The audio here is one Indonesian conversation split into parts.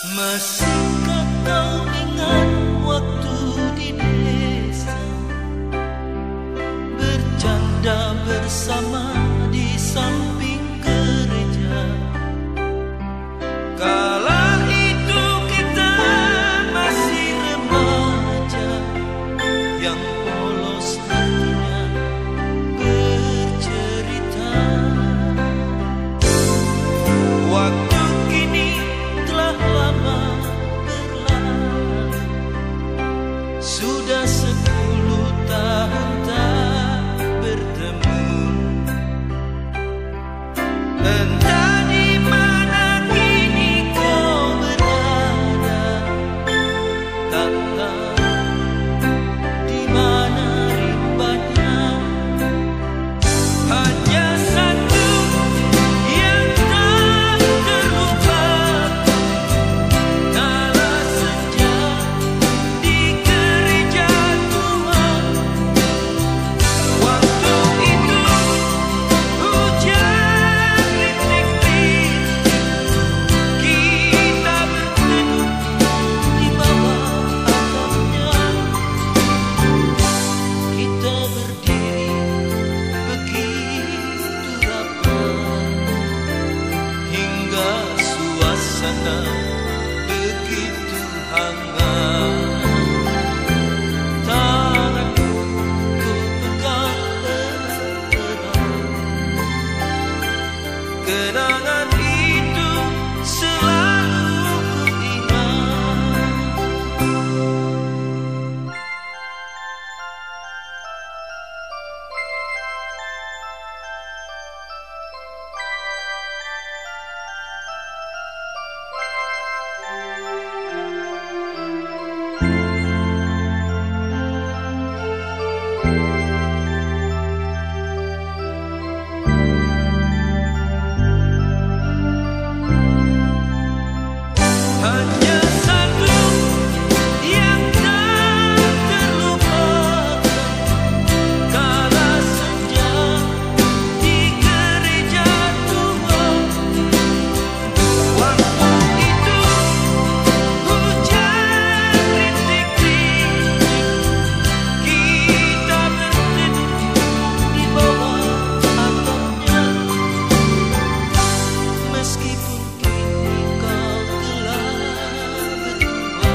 Masihkah kau ingat waktu di desa, bercanda bersama di samping gereja? Kala itu kita masih remaja, yang polos hatinya bercerita. Waktu kini telah lama berlalu, sudah 10 tahun tak bertemu. Entah di mana kini kau berada, tak tahu di mana rimbanya. Hanya satu yang tak terlupakan, kala senja di gereja Tuhan. Waktu itu hujan rintik-rintik, kita berteduh di bawah atapnya. Kita berdiri begitu rapat, hingga suasana begitu hangat. Tanganku ku pegang erat-erat, kenangan itu selalu ku ingat. Hanya satu yang tak terlupakan, kala senja di gereja Tuhan. Waktu itu hujan rintik-rintik, kita berteduh di bawah atapnya. Meskipun kini kau telah berdua,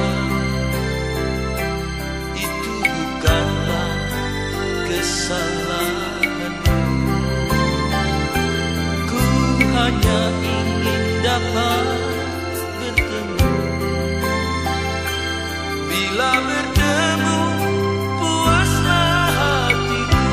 itu bukanlah kesalahanmu. Ku hanya ingin dapat bertemu. Bila bertemu, puaslah hatiku.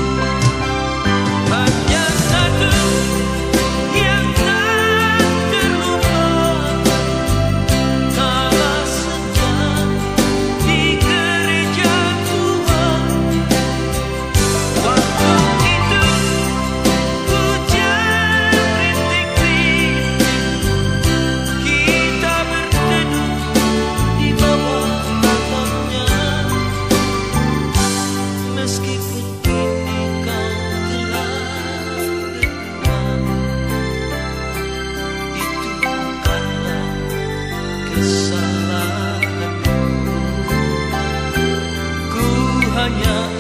Hanya satu yang tak terlupakan, kala senja di gereja Tuhan. Waktu itu hujan rintik-rintik, kita berteduh di bawah atapnya. Meskipun kini kau telah berdua, itu bukanlah kesalahanku. Ku hanya